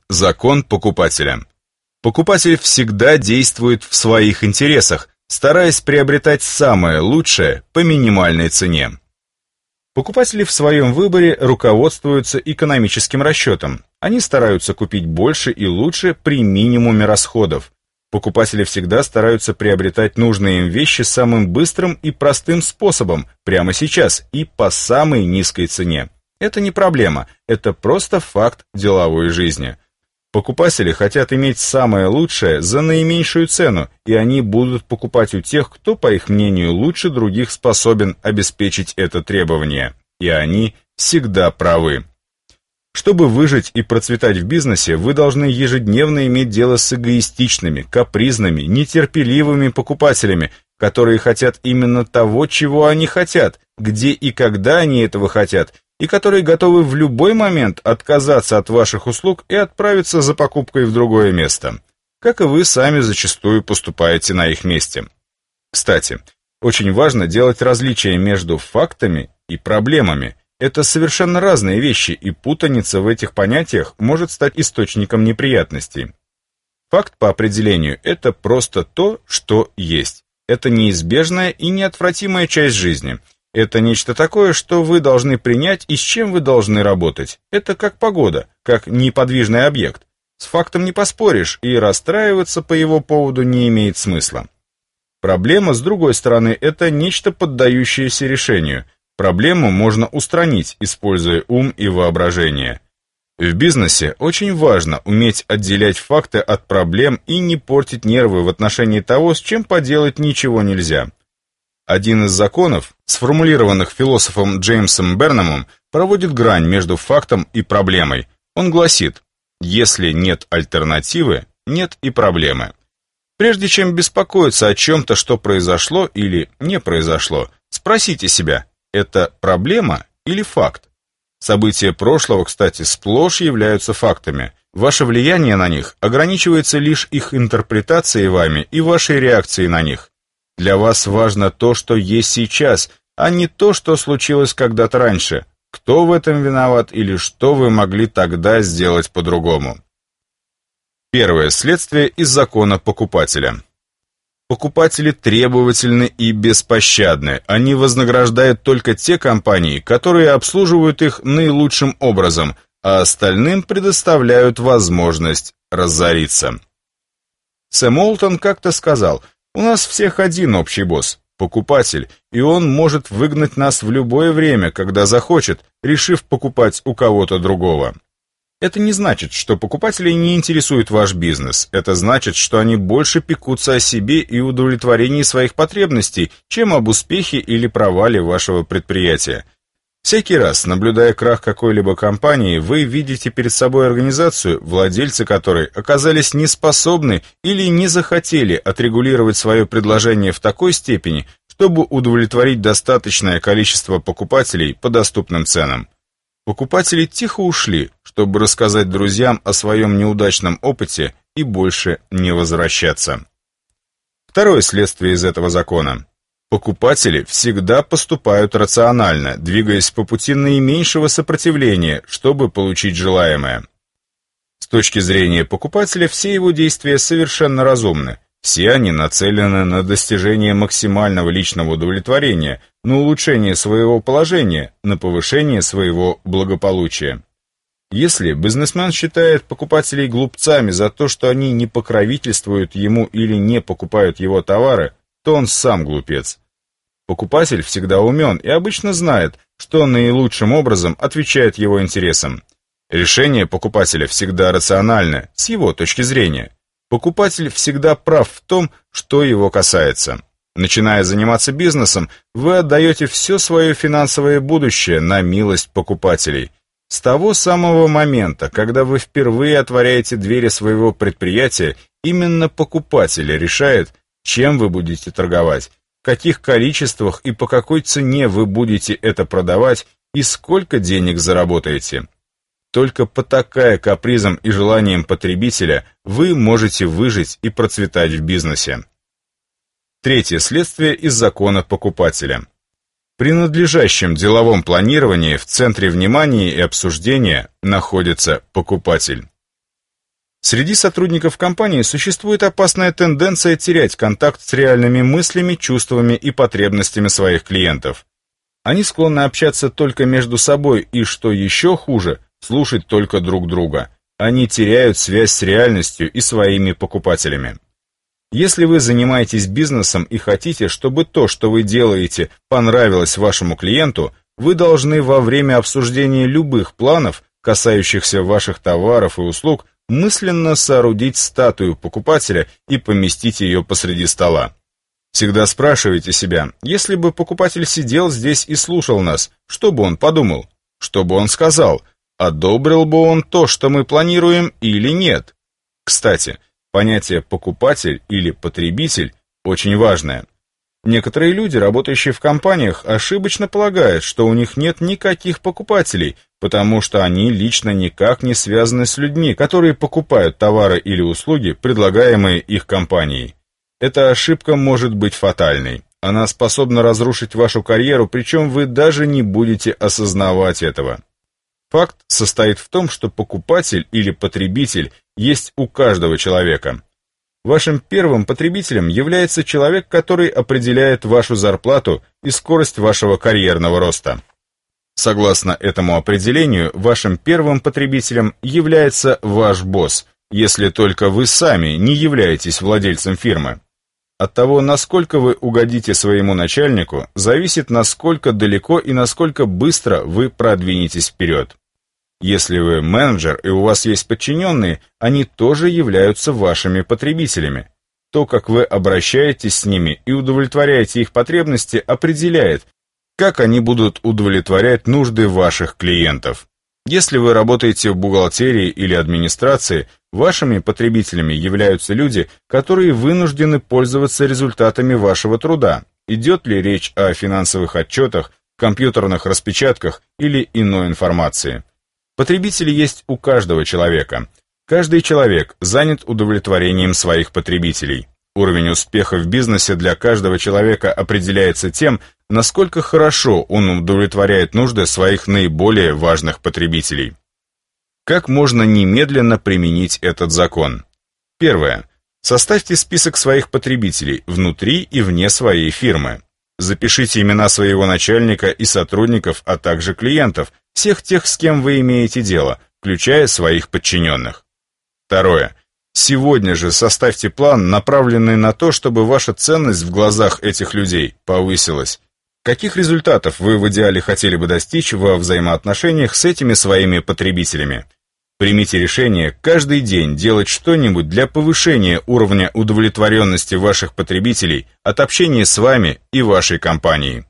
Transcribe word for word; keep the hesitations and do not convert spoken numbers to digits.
Закон покупателя. Покупатель всегда действует в своих интересах, стараясь приобретать самое лучшее по минимальной цене. Покупатели в своем выборе руководствуются экономическим расчетом. Они стараются купить больше и лучше при минимуме расходов. Покупатели всегда стараются приобретать нужные им вещи самым быстрым и простым способом, прямо сейчас и по самой низкой цене. Это не проблема, это просто факт деловой жизни. Покупатели хотят иметь самое лучшее за наименьшую цену, и они будут покупать у тех, кто, по их мнению, лучше других способен обеспечить это требование. И они всегда правы. Чтобы выжить и процветать в бизнесе, вы должны ежедневно иметь дело с эгоистичными, капризными, нетерпеливыми покупателями, которые хотят именно того, чего они хотят, где и когда они этого хотят, и которые готовы в любой момент отказаться от ваших услуг и отправиться за покупкой в другое место, как и вы сами зачастую поступаете на их месте. Кстати, очень важно делать различия между фактами и проблемами. Это совершенно разные вещи, и путаница в этих понятиях может стать источником неприятностей. Факт по определению – это просто то, что есть. Это неизбежная и неотвратимая часть жизни. Это нечто такое, что вы должны принять и с чем вы должны работать. Это как погода, как неподвижный объект. С фактом не поспоришь, и расстраиваться по его поводу не имеет смысла. Проблема, с другой стороны, это нечто, поддающееся решению. Проблему можно устранить, используя ум и воображение. В бизнесе очень важно уметь отделять факты от проблем и не портить нервы в отношении того, с чем поделать ничего нельзя. Один из законов, сформулированных философом Джеймсом Бернамом, проводит грань между фактом и проблемой. Он гласит: если нет альтернативы, нет и проблемы. Прежде чем беспокоиться о чем-то, что произошло или не произошло, спросите себя: это проблема или факт? События прошлого, кстати, сплошь являются фактами. Ваше влияние на них ограничивается лишь их интерпретацией вами и вашей реакцией на них. Для вас важно то, что есть сейчас, а не то, что случилось когда-то раньше. Кто в этом виноват или что вы могли тогда сделать по-другому? Первое следствие из закона покупателя. Покупатели требовательны и беспощадны. Они вознаграждают только те компании, которые обслуживают их наилучшим образом, а остальным предоставляют возможность разориться. Сэм Уолтон как-то сказал: «У нас всех один общий босс – покупатель, и он может выгнать нас в любое время, когда захочет, решив покупать у кого-то другого». Это не значит, что покупателей не интересует ваш бизнес. Это значит, что они больше пекутся о себе и удовлетворении своих потребностей, чем об успехе или провале вашего предприятия. Всякий раз, наблюдая крах какой-либо компании, вы видите перед собой организацию, владельцы которой оказались неспособны или не захотели отрегулировать свое предложение в такой степени, чтобы удовлетворить достаточное количество покупателей по доступным ценам. Покупатели тихо ушли, чтобы рассказать друзьям о своем неудачном опыте и больше не возвращаться. Второе следствие из этого закона. Покупатели всегда поступают рационально, двигаясь по пути наименьшего сопротивления, чтобы получить желаемое. С точки зрения покупателя все его действия совершенно разумны. Все они нацелены на достижение максимального личного удовлетворения, на улучшение своего положения, на повышение своего благополучия. Если бизнесмен считает покупателей глупцами за то, что они не покровительствуют ему или не покупают его товары, то он сам глупец. Покупатель всегда умен и обычно знает, что наилучшим образом отвечает его интересам. Решение покупателя всегда рационально, с его точки зрения. Покупатель всегда прав в том, что его касается. Начиная заниматься бизнесом, вы отдаете все свое финансовое будущее на милость покупателей. С того самого момента, когда вы впервые отворяете двери своего предприятия, именно покупатель решает, чем вы будете торговать, в каких количествах и по какой цене вы будете это продавать и сколько денег заработаете. Только потакая капризам и желаниям потребителя, вы можете выжить и процветать в бизнесе. Третье следствие из закона покупателя. При надлежащем деловом планировании в центре внимания и обсуждения находится покупатель. Среди сотрудников компании существует опасная тенденция терять контакт с реальными мыслями, чувствами и потребностями своих клиентов. Они склонны общаться только между собой и, что еще хуже, слушать только друг друга. Они теряют связь с реальностью и своими покупателями. Если вы занимаетесь бизнесом и хотите, чтобы то, что вы делаете, понравилось вашему клиенту, вы должны во время обсуждения любых планов, касающихся ваших товаров и услуг, мысленно соорудить статую покупателя и поместить ее посреди стола. Всегда спрашивайте себя, если бы покупатель сидел здесь и слушал нас, что бы он подумал, что бы он сказал, одобрил бы он то, что мы планируем, или нет. Кстати, понятие «покупатель» или «потребитель» очень важное. Некоторые люди, работающие в компаниях, ошибочно полагают, что у них нет никаких покупателей, потому что они лично никак не связаны с людьми, которые покупают товары или услуги, предлагаемые их компанией. Эта ошибка может быть фатальной. Она способна разрушить вашу карьеру, причем вы даже не будете осознавать этого. Факт состоит в том, что покупатель или потребитель есть у каждого человека. Вашим первым потребителем является человек, который определяет вашу зарплату и скорость вашего карьерного роста. Согласно этому определению, вашим первым потребителем является ваш босс, если только вы сами не являетесь владельцем фирмы. От того, насколько вы угодите своему начальнику, зависит, насколько далеко и насколько быстро вы продвинетесь вперед. Если вы менеджер и у вас есть подчиненные, они тоже являются вашими потребителями. То, как вы обращаетесь с ними и удовлетворяете их потребности, определяет, как они будут удовлетворять нужды ваших клиентов. Если вы работаете в бухгалтерии или администрации, вашими потребителями являются люди, которые вынуждены пользоваться результатами вашего труда. Идет ли речь о финансовых отчетах, компьютерных распечатках или иной информации. Потребители есть у каждого человека. Каждый человек занят удовлетворением своих потребителей. Уровень успеха в бизнесе для каждого человека определяется тем, насколько хорошо он удовлетворяет нужды своих наиболее важных потребителей. Как можно немедленно применить этот закон? Первое. Составьте список своих потребителей внутри и вне своей фирмы. Запишите имена своего начальника и сотрудников, а также клиентов, всех тех, с кем вы имеете дело, включая своих подчиненных. Второе. Сегодня же составьте план, направленный на то, чтобы ваша ценность в глазах этих людей повысилась. Каких результатов вы в идеале хотели бы достичь во взаимоотношениях с этими своими потребителями? Примите решение каждый день делать что-нибудь для повышения уровня удовлетворенности ваших потребителей от общения с вами и вашей компанией.